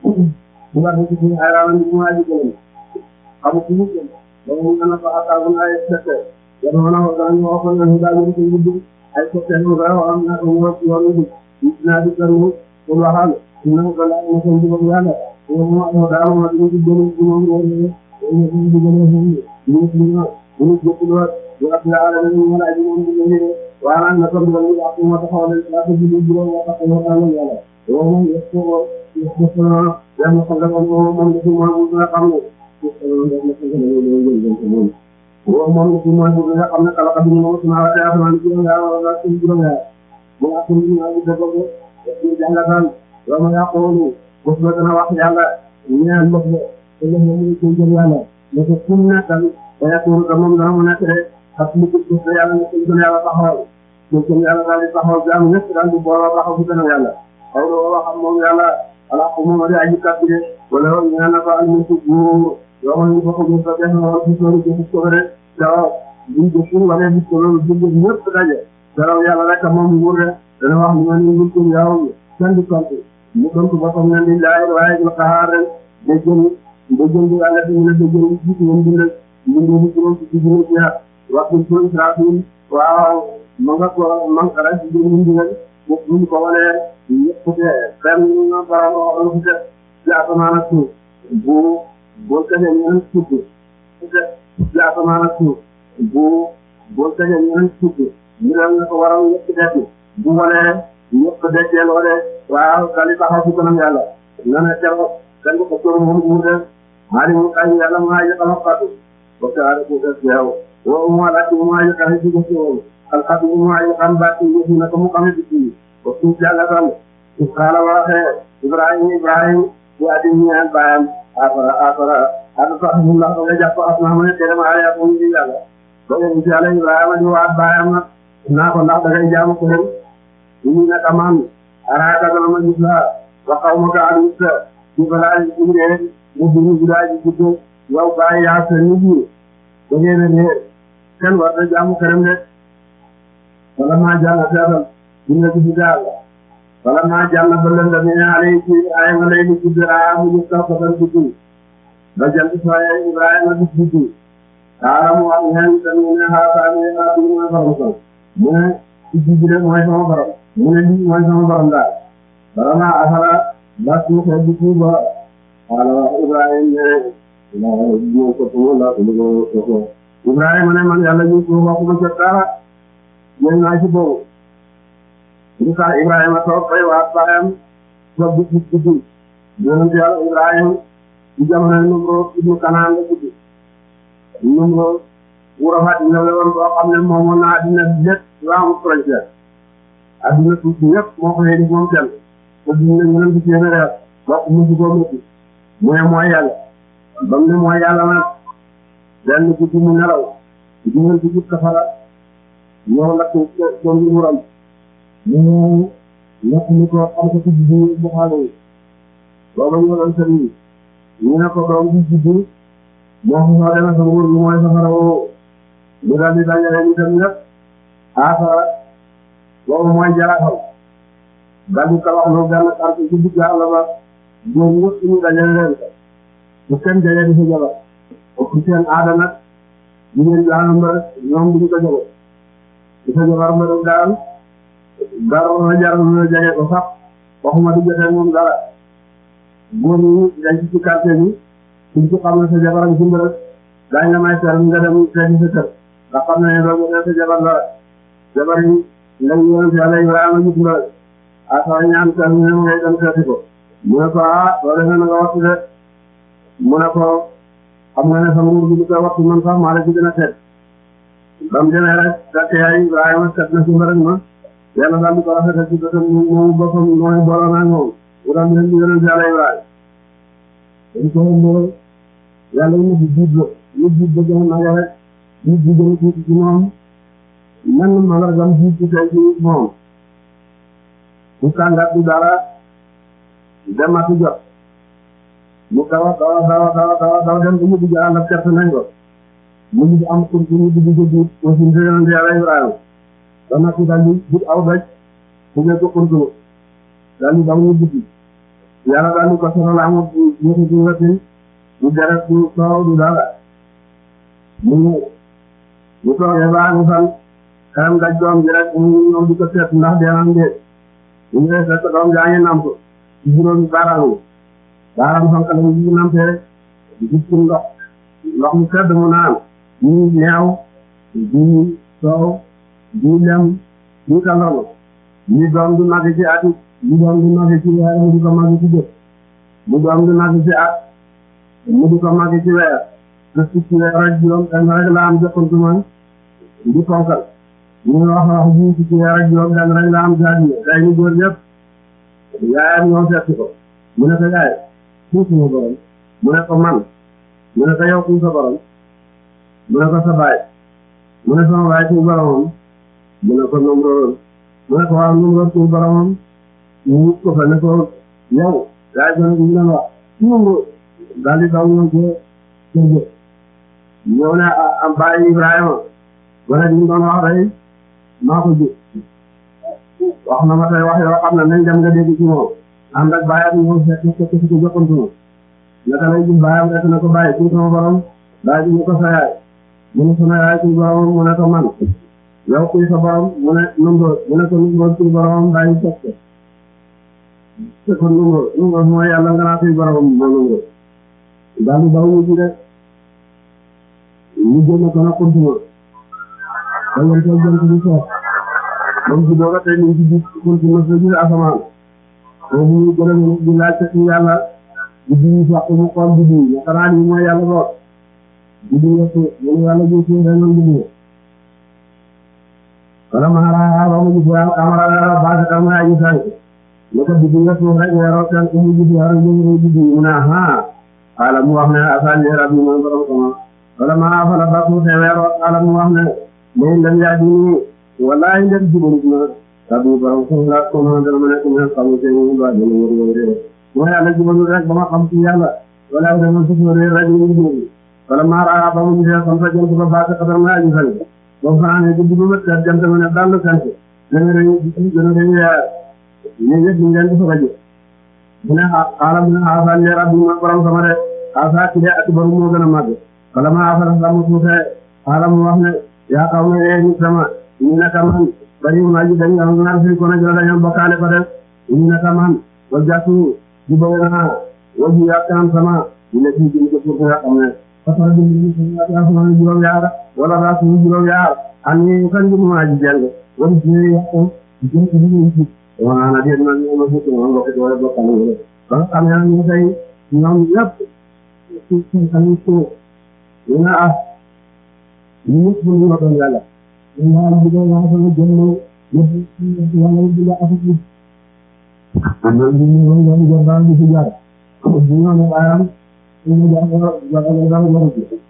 [SPEAKER 1] bu war ci ñu ay rawan ñu ma digale abu ku ñu do ñu na fa ata bu ay tete ya do na ko dañu ko ñu da ñu ci guddu ay ko te ñu ra am na ñu ko ñu ñu na di karu ko waxal ñu ko la ñu ko ñu yàlla mo dara mo di di jël ci moom mo di di gëna ñu ñu ñu ñu jëpp lo yo ak la ala ñu la ñu ñu ñu wala na ko ngal ñu ak mo taxaw la ko di di lo wax ak mo ala yàlla yo mo yesco yesco ya mo ko ngal mo mo di mo nga xam ne wo moom ci mooy bu nga xam ne kala xam ne mo suna wa ya man ci nga wala ci juróom ya mo ak ñu ñu def ko ci jàngataan yo mo ya ko lu ko dana wax yàlla ñaan mbokk te ñu ñu ci jël yàlla ne ko fu nekkal da ya ko moom dana mo nekk rek ak lu ko ci yàlla ne ko jël yàlla taxawal ko ci yàlla daal di taxaw jaam ñëpp daal di booloo taxaw ci kanam yàlla aw do wax ak moom yàlla ala ko mo di aji kàddu wala ñaan na ko ak ñu ci yo mo ñu ko ñu ko def no ci sori ci ko rek daw ñu ko fu wala ñu ko loolu dëgg ñëpp daje dara yàlla rek moom nguur de dana wax ñu ñu ko yaaw kenn di kontu mu doon ko boppam ne di laay waaye ñu xaar de jël de jël di yàlla di ñu de jël ci ñu bind ñu ñu ko ci ñu ci hat wax ñu ko israfil waaw ma nga ko man ka rek di ñu digal bu ñu ko wale ñëpp de fenn ñu borom wax lu ci ya sama su bu bo ka ne ñu ci ya sama su bu bo ka ne ñu ci ñu la ko waral ñëpp def bu wale ñëpp dekkee loole waaw dali taxaw ci kanam yàlla na ne jaro kan ko ko mo mu def mari mu kay yàlla ma ya kala fatu ko taara ko def yow wo mo la ci mo ya kala ci ko yow al khatu mo ya kan ba ci ñu na ko mu xamé ci ko ci jalla tan qala wa ibrahim ibrahim wa adini an baam afara afara ala fahmullah ko japp asna mo ne tere ma ya ko ñu yàlla ko ñu yàlla ibrahim di wa baam na ko ndax da ngay jaamu ko ñu ne tamam araka dama ma gis la wa qawmuka alisa ci balaa ci ngeen mu bu ñu daa ji ci yow baay yaa sa nit ñi da ngeen ne kan war na jaamu këram de wala ma jàng seetal dina ci daal wala ma jàng ba leen da ne ale ci ay ma lay ci dara mu ñu taw ko tan ci ba jant sooy Ibrahima di ci dara mu wax ñaan tan ne ha ta ne ha du ma ko mu ne ci ji de mooy sama borom mu ne lii mooy sama borom daal vraiment afara ba su ko di ci ba ala Ibrahima ne la ñu ko ko la ko ko Ibrahima ne man yàlla ñu ko wax ko ci dara ñu naa ci boobu ñu ka Ibrahima toog fay waa baayam toog di ci ci yonent yàlla Ibrahima di jamono Numro ibnu Kanaan la tudd Numro wurafaat ñu la woon boo xam ne moomoon na àddina lépp la am frontière adduna suuf si yëpp moo ko yéegi moom kenn te duñ ne ñu leen di téeméer bokk musu koo métti mooy mooy yàlla ba mu ne mooy yàlla nag benn guddi mu nelaw digal ci gis safara ñëw lakk ko ngi wuram mu lakk ni ko am ko ci juddi bu xaale yi booba ñu doon sëriñ ñu ne ko doom bi juddi moo ko soo deme sa nguur bi mooy safara woo ñu daal di dajale ñu dem ñëpp aafara boobu mooy jaraxaw daal di tabax lu benn carte ci digg àll ba góor ñëpp ñu dajale leen ko bu kenn jege di sa jabar ci seen aada nag jigéen daanam ba ñoom duñu ko jege di sa jabar ba def daal dara na jar na jege ko sax waxuma di jotee moom dara góor ñi dañ ci carte bi suñ ci xam ne sa jabar ak jumba rek daañ la may ter nga dem seeti sa kër nga xam ne doo jotee sa jabar dara jabar yi ndax yoon si yàlla Ibrahima gis nga asoo ñaan kër ñu ne ngay dem seeti ko mu ne ko ah soo defee na nga waxtu de mu ne ko xam nga ne sa nguur gi di koy waxtu man sax maa la ci gën a seet ba mu demee rek fekk yaay Ibrahima seet na si mbërëg ma yàlla daal di ko rafetal ci bëtam moomu boppam mooy booloo naa moom mu daal di leen di yonent yàlla Ibrahima dañ ko ëmboo yàlla ñu fi jiit la ñu jiit ba gën a rek jiit bi gën a tuuti ci moom man mandargam jiit ci tey ci moom bu tàngat du dara dematu jot mu dawa dawa dawa dawa dawa dawa dem ba mu dugg ànd ak perte nañ ko mu ngi am pour mu dugg ko jiit aussi ñu yonent yàlla Ibrahima ba nag daal di jub aw daj su ne ko kontu daal di daw ñu dugg yàlla daal di ko soxla amul ñetti ci wetin du deret du soow du dara mu ñëw ñu toogee ba ñu fan xelam daj doom ji rek mu ñëw di ko seet ndax dee am déet ñu ñëwee fekk doom jaa ngi namp ci juróomi baaraam daaram sonk lañu ji nampee gis ci ndox ndox mu sedd mu naan bii neew bii soow bii lem bii tàndarma bii doom du màgg ci at bii doom du màgg ci weer mu di ko màgg ci bët mu doom du màgg ci at mu di ko màgg ci weer te ci weer rek juróom benn rek la am jokkontu man di ponkal ñu wax wax ji ci weer rek juróom benn rek la am jaadi day ñu góor ñëpp yaayam ñoo seet ko mu ne ko yaay kuy suma borom mu ne ko man mu ne ko yow kuy sa borom mu ne ko sa baay mu ne sama baay kuy boromam mu ne ko Nomroor mu ne ko waaw Nomroor kuy boromam ñu wut ko fa ne ko yow yaay gën ñu leen wax Nomroor daal di daw ñëw ci kër gi ñëw ne am baay Ibrahima wala ñu doon wax rek maa ko ji wax na ma tey wax yoo xam ne nañ dem nga dégg ci moom ànd ak baayam ñëw fekk fekk ci ko jokkantu ma naka lay gis baayam rek na ko bàyyi kuy sama borom baay bi ñu ko sa yaay mu ne sama yaay kuy boromam mu ne ko man yow kuy sa borom mu ne Nomroor mu ne ko Nomroor kuy boromam bàyyi fekk te kon Nomroor Nomroor mooy yàlla nga naa kuy boromam moo Nomroor daal di daw ñu ji de ñu génn ko na kuntuma da ngeen koy jant bi seet moom si dooga tey ñu ci gis kuntuma sa gis asamaan boobu ñu gërëm di laajte ci yàlla di di sax mu xool di di ne xanaa lii mooy yàlla boot di di yëpp ñu yàlla ji suñu dañoo di di wala maara ba mu gis yàlla kamara baasa kam ay gis ay ne ko di di yëpp rek weeroo kan ko mu gis yàlla ñu di di mu ne aha ala mu wax ne asali rabbi mooy borom sama wala maa fa la ba mu weeroo ala mu wax ne mais ndem yaa di nii wallahi ndem jublu na rabbi borom sama la ko ma dama nekk ñu xam te ñu ba ñu ñu ñu mooy yàlla jublu rek ba ma xam ci yàlla wala dama suñu réer rek ñu jublu wala maa ba mu gisee xam sa jëm ko ba ka xadar ma ñu fay bo faane di bu ma ta jëm dama ne dal kan ci dama reñu ci gëna reñu ya ñu yëpp ñu leen di fa gaje mu ne xaalam ne xaasal ya rabbi ma borom sama de xaasa ci de ak borom moo gën a màgg wala maa fa la mu tuute xaalam mu wax ne yaa xaw ne ee ñu sama ñu ne man bari ma ji dañ am ngar fi ko na jël dañu bokkaale ko def ñu ne man wa jatu di bëgg naa waju yaakaar sama ñu ne ci ci ko ko xam ne fatara di ñu ya sama juróom yaar wala ra su juróom yaar an ñu kan ñu ma ji jàng won ci ko ci ci ñu ci wa na di na ñu ma ko won ko wala bokkaale ba xam ya ñu tay ñoom yépp ci ci kan ko ñu na ah ñu ñu ñu ko yàlla ñu ñaan bu doon wax na jëmm yépp ci wala bu la afu am na ñu ñu ñu ñu jëndal di ci jaar bu ñu ñu bayam ñu jaar wala wala wala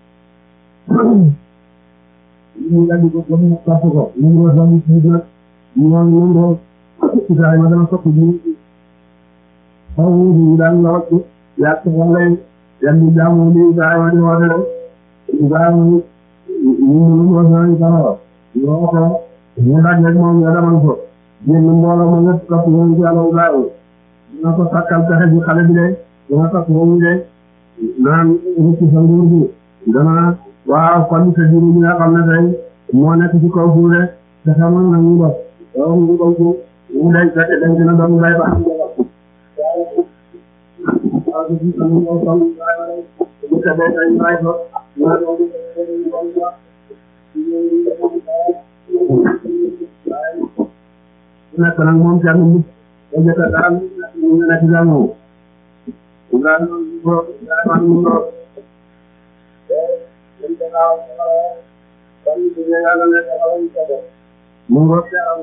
[SPEAKER 1] ñu la di ko ko ñu tax ko ñu ñu do ñu ci nak ñu ñu do ci tay ma dama sokku ñu taw ñu daan la wax ya ko wala yan ñu jaamu ni day ma di wone ñu jaamu ñu ñu wax na ñu taw yoo ko ñu laaj rek moom ñu demal ko yéen mbooloo ma ñëpp topp ñu yàlla Ibrahima dina ko sàkkal pexe bi xale bi de dina topp ñu de naan nit ci sa nguur gi dana waaw kon sa jiw bi nga xam ne tey moo nekk ci kaw suuf de te xamoon na ñu dox waaw ñu ko suuf ñu day fekk dañ dina doon lay baax waaw ci sa ñu ko xam bu ko dee tay may ko na do nekk nag moom kenn nit ba jëkk daal ñu nekk jàmmoo nga ko daal ñu ko dañ ko naaw ban ñu ñu yàlla nekk xaw ñu ko mu ngo teeram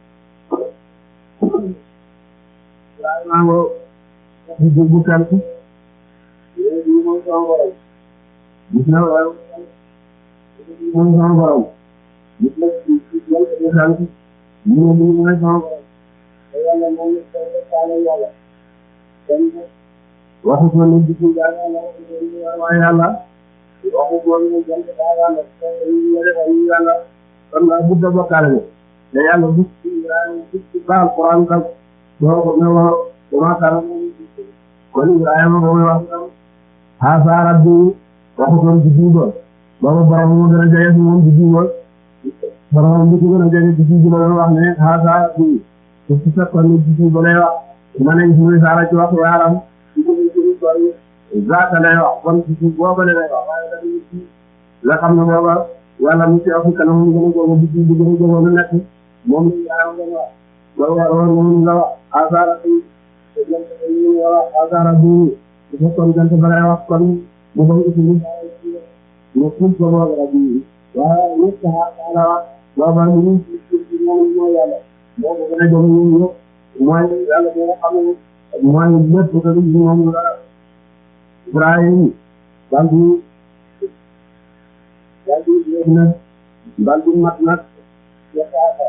[SPEAKER 1] daal naa ngo bu bu kenn ñu mo sama borom gis na waaw mo sama borom gis na ci ci ñu sant ñu ñu ñu sama borom yàlla mo ñu ko taala yàlla waxu ko ni ci yàlla wa yàlla waxu ko ni jël yàlla ñu ñu yàlla kon la bu da bokkaale ne yàlla bu ci ci baal Quran ka do ko ne wa ma kala kon Ibrahima mo wax ha sa rabbi waxu ko ci jibo baba borom mo gëna jëye ci moom ci jibo borom bi ko gëna jëye ci jibo la wax ne ha sa rabbi ci ci ko ni ci jibo lay wax mané ñu sara ci wax yaaram koy zaata lay wax kon ci suuf boobu lay wax waaye dañuy ci la xam ne booba yàlla mu ci Afrique kanam mu gën a jóge bi bi gën a jóge lu nekk moom la yaa ngi wax loolu war war moom la wax asara yi jant yi wala asara bi bu fekkoon jant ba lay wax kon mu bañ ko ci ñu ñu ko ko wala bi waaye ñu ta ala wax booba ñu ci ci moom mooy yàlla moo ko gën a jóge ñu ñëpp mooy yàlla bi nga xam ne mooy lépp ko lu moom la Ibrahim baldi baldi na baldi mat nag yaakaar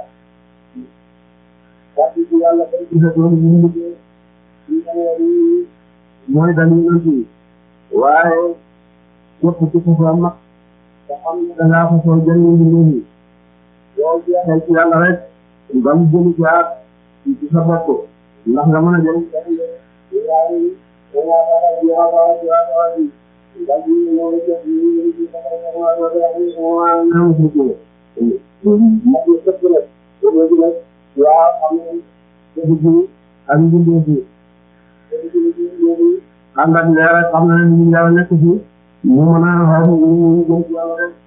[SPEAKER 1] baldi ci yàlla bay gisa doon ñu liggéey ñu mooy dañuy nanti waaye képp ci ko fa mag te xam ne dangaa fa soo jëriñ li léegi yow jeexee ci yàlla rek ba mu jëli jaar ci sa bopp ndax nga mën a jëriñ Ibrahim àndak leer xam na ne ñu yàlla nekk ci ñu mën a xam ñu jëm ci yàlla rek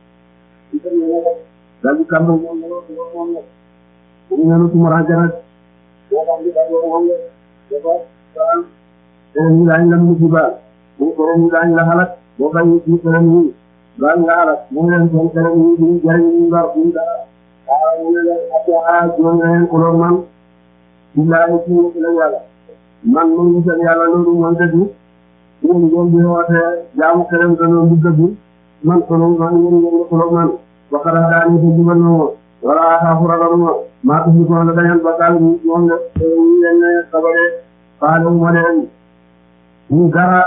[SPEAKER 1] dal di kam moom moom ñu ñënu ci maraja rek boo xam di dago moom dafa keneen ñi daañu la musiba bu keneen ñi daañu la xalaat boo bañee ci keneen ñi daañu la xalaat mu leen seen keneen ñi duñu jariñ ñu ndor duñu dara waaw mu ne leen atiaa juróom leen kuloog man billahi ci ñu la yàlla man mu ngi seen yàlla loolu mooy dëgg yéen ngeen di woote jaamu keneen danoon du dëgg man kuloog man yéen ngeen kuloog man waxara daani ko jubal na ma wala xaafu ragal ma maa tufi ko la dañan bakkaal moom la ñu leen ne sabare faale ma leen ñu dara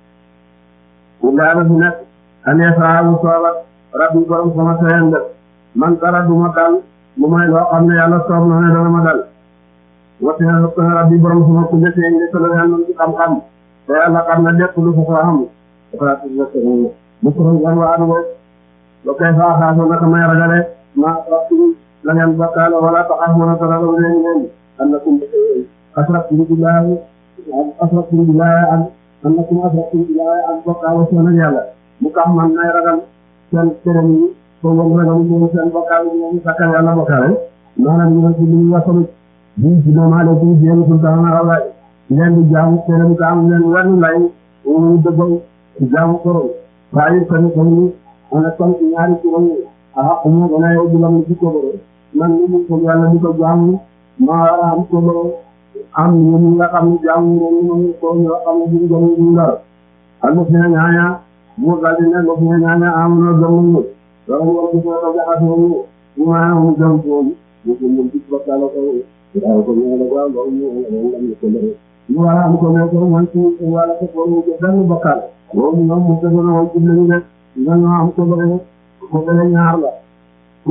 [SPEAKER 1] ñu daal di nekk année saa mu sooba rabbi borom sama seen def man dara du ma dal lu may loo xam ne yàlla soob na ne dana ma dal wate rabbi borom sama ku njëkkee njëkk la yàlla ci xam-xam te yàlla xam na lépp lu ko ko xam dafa bu ko yan waa adu ba kay faa xaasoo naka may ragale ma rabbi la ngeen bakkaale wala taxaw mën a dara la leen leen annakum asraktum billahi asraktum billahi an annakum asraktum billahi an bokkaale seen ak yàlla mu tax man nay ragal seen këram yi ko won ragal ñu seen bokkaale ñu sakkal yàlla bokkaale noonu ñu ci ñu wasalu bi ci no maale ci jéem sultaan Allah leen di jaamu këram ka am leen wan lay ñu dëggal jaamu ko waaye kan ko ñu ana kon ñaari ci ñu ah ñu gëna yow bu lam ci ko man ñu ko yàlla di ko jaamu ma am ko am ñu nga xam ne jaamu ñu ko ñu xam ne ñu jaamu ñu ndar am na ñaaya mu daldi ne lo ñu ñaaya am na jaamu ñu wala ñu ko ko jaxat ñu ñu ma ñu jaamu ko ñu ko ñu ci ba kala ko da ko ñu la gaaw ñu ñu ñu ko le ñu wala am ko ne ko man ci wala ko ko ñu dañu bakkar wo ñu ñu ko ñu ñu ci ñu ne ñu am ko bëre ko bëre ñaar la ko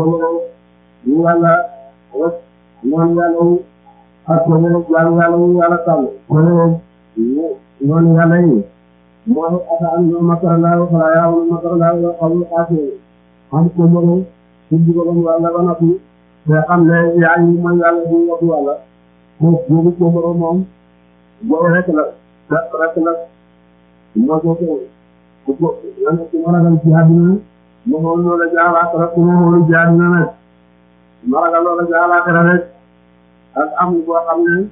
[SPEAKER 1] ñu wala wa ñu yàlla ak ko ñu yàlla yàlla yàlla tam ko ñu ñu yàlla yi mooy ata ñu makara la wala ya makara la wala xawu xaati am ko mo ci digam wala ba napi te xam ne yaa ngi mooy yàlla bu wax wala ko ñu ko mo moom bo rek la rek la mo ko ko ko yàlla ci maragal ci àddina mo mo la jaara rek mo mo jaar na nag maragal la jaara rek ak am boo xam ne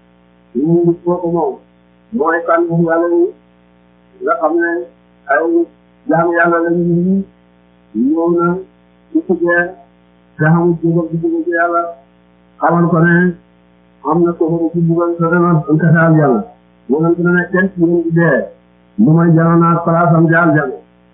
[SPEAKER 1] ñu ngi ko moom mooy kan mu yàlla yi nga xam ne ay jaam yàlla lañu ñëw na ci tuddee te xamul jógal ci jógal ci yàlla xamal ko ne am na ko ci bugal sa dana am kasaal yàlla yonent na ne kenn ci yéen di dee lu may jano naa palaasam jaal jàng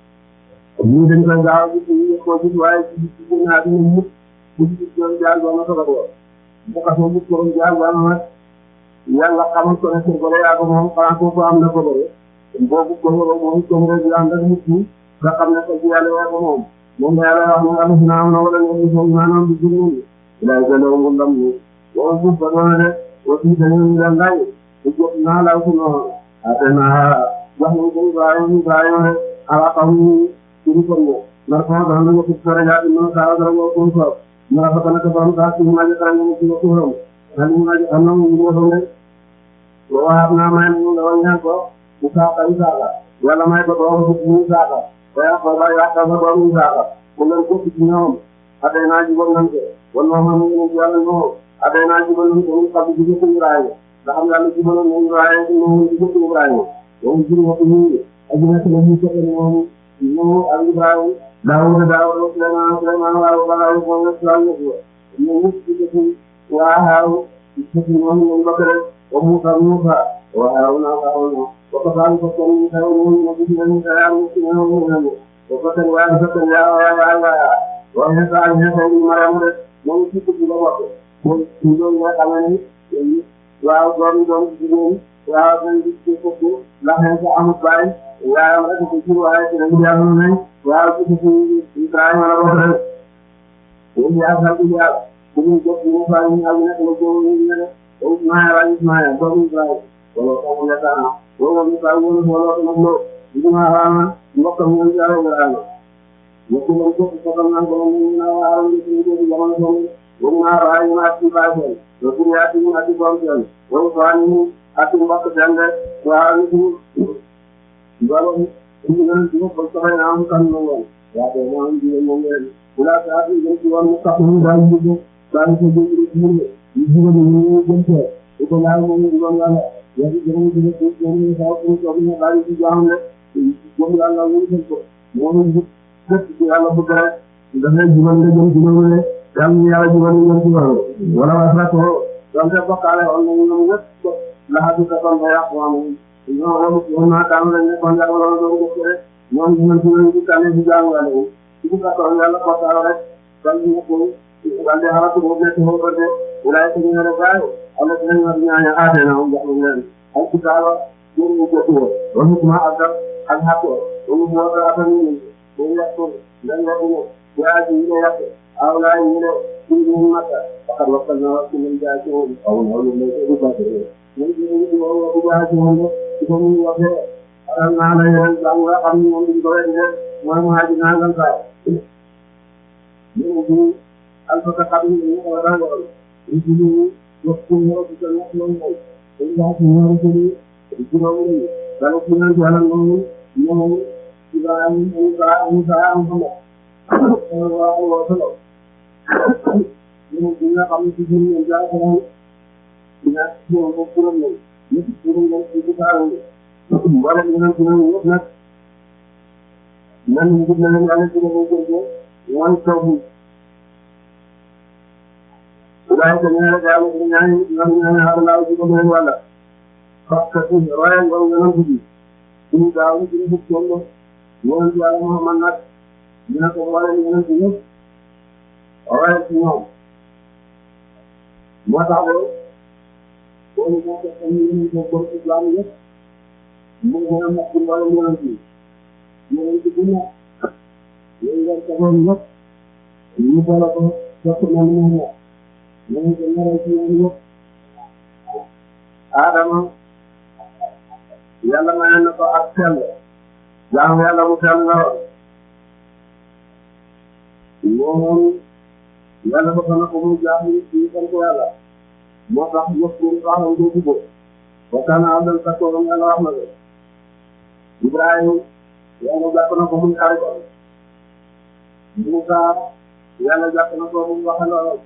[SPEAKER 1] ñu dañ koy gaaw gis ñu ko gis waaye ci ci naa dina mukk bu ci doon jaal doon na soga doo bu xasoo bu ko jaar wala nag yàlla xamal ko ne ko bëre yaa ko moom xanaa ko am na ko bëre boobu ko moom ko rek ànd ak nit ñi nga xam ne ko ci yàlla yaa ko moom moom la yàlla wax ne am na am na wala ñu ko maanaam du jëm ni lay gënoo mu ndam ni wala bu ba doon ne aussi dañu ñu daan day ko jox naa la ko no atena wax ñu ko baayo ñu baayo rek ala xam ñu ci ko ñu na ko da nga ko ko raja ñu sa dara ko ko ko na fa kana ko borom ka ci ma jara ñu ci ko rom ali ma ji am na ñu ko ne wa na ma ñu la ñaan ko Isaaka Isaaka yàlla may ko doom bu Isaaka ba Yaaqooba Yaaqooba doomu Isaaka mu leen ko ci ñoom adee naa jubal nañ ko wan moo xam ne yàlla ñoo adee naa jubal nañ ko ñu xam ci jëkk Ibrahima nga xam yàlla jubaloon na Ibrahima moom ci jëkk Ibrahima moom jur wax ñu ak nekk la ñu ko moom ñu ak Ibrahima Daawuda Daawuda Suleymaan Suleymaan waaw balaa ko ñu islam ñu ñu ñu ci jëkk waaw ci ñoom ñu bokk rek wa Muusa Muusa waaw na waaw na ko ko faal ko ko ñu taw ñu ñu ci ñu taw ñu ci ñu ñu ko ko tan waaw ko tan waaw waaw waaw wa ñu taal ñu taw ñu Mariam rek moom ci ci la bokk moom ci ñu nga xam ne waaw doom doom jigéen waaw dañ ci ci ko la xé ko amul baay yaayam rek ci ci waaye ci dañu yàlla nañ waaw ci ci Ibrahima la bokk rek ñu yaakaar ci yàlla ku ñu jox ñu fa ñu ak nekk la ko ñu ne Ismaïla Ismaïla doomu Ibrahima wala ko mu yataana wala mu ka wala wala ko mo ñu ma xana mbokk mu ñu yàlla Ibrahima ñu ko ñu ko ko ko na ko ñu na waara ñu ci ñu jamono ko ñu ma raay ma ci baaxel ñu ko ya ci ma ci boom ci wala ko ani ak mbokk jande waa ñu wala ñu ñu ñu ko ko na am kan mo ya de mo ñu ñu ñu wala ta ñu ci won ko ñu daal ñu daal ko ñu ñu ñu ñu ñu jënte ko laal mo ñu doon yàlla ya ci ñu ñu ñu ñu sa ko ko ñu daal ci jaam le mo yàlla ñu ko mo ñu def ci yàlla bu dara da ngay jubal nga jëm ci loolu le yàlla ñu yàlla jubal ñu jëm ci loolu wala wasra ko donc bokkaale on ñu ñu ñëpp la hadu ka kon ya ko am ñoo wonu ñu na tan la ñu kon yàlla la do ko rek ñoom ñu ñu ñu ci tané ci jaam yàlla ci ko ko yàlla ko taala rek dal ñu ko wande haratu mo be ko ko de wala ko ñu na gaay ala ko ñu war ñaaya aate na on jaxlu leen ay ci taala ñu ñu ko ko wonu ma adal ak hakko wonu mo da atan ñu ñu yakko lan la ñu yaa ji ñu yakko awla ñu ne ñu mata ak wa kana ci ñu jaay ci wonu aw wonu ne ko ba ko ñu ñu ñu wo ko jaay ci wonu ci ko ñu waxe ala na la yeen jang nga xam ñu ñu ko wéne mooy mu haji na ngal sa ñu ñu alfa ka xam ñu ko wara wala ñu ñu wax ko ñu ko ko ñu ñu ñu ya ci ñu ko ñu ci ko ñu dala ci ñu yalla ñu ñu Ibrahim ñu ba ñu sa am ko waaw waaw solo ñu ñu nga xam ci ñu ñu ja ko dina ñu ko ko ñu ñu ci ñu ñu ci ta wala ñu ñu ñu nak nan ñu ñu ñu ala ci ñu ko ñu won taw waaye ko ñaara jaamu ko ñaan ñaan ñaan Allah ci ko ñu wala parce que waaye ngo ñu ñu ñu daaw ci ñu ko ñu ñaan yàlla Muhammad nag dina ko wala ñu ñu ñu waaye ci ñoom moo tax ba ko ñu ko ñu ñu ko ko islam yëpp mu ngi am ak wala ñu ñu ñu ñu ci dina ñu ngi ko ko ñu ñu bala ko ko ñu ñu ñu ñu ko ñara ci ñu Adama yàlla may na ko ak sell jaamu yàlla mu sell la moom yàlla ko na ko mu jaamu ci sant yàlla moo tax yëpp ñu xamal do ci bo wa kana abdal takko yàlla wax na ko Ibrahima yàlla jàpp na ko mu xarit ko Musa yàlla jàpp na ko mu waxal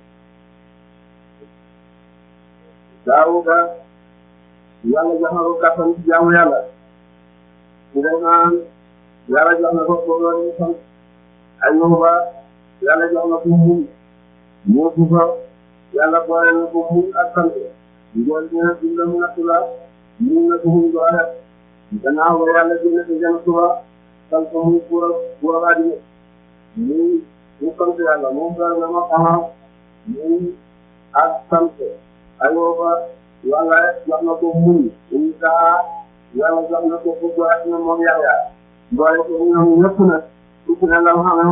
[SPEAKER 1] Daawuda yàlla jox na ko kàttan ci jaamu yàlla Suleymaan yàlla jox na ko ko sant Ayuba yàlla jox na ko muñ Yuusufa yàlla boole na ko muñ ak sant njool ñeena dunda mu nattu la muñ na ko muñ doole gannaaw ba yàlla jënd ci jëm suba sant muñ pour pour àddina muñ mu sant yàlla moom daal na ma xamal muñ ak sant Ayuba yàlla jox na ko muñ Isa yàlla jox na ko bëgg àddina moom Yaxya boole ko ñoom ñëpp nag su ci ne la mu xam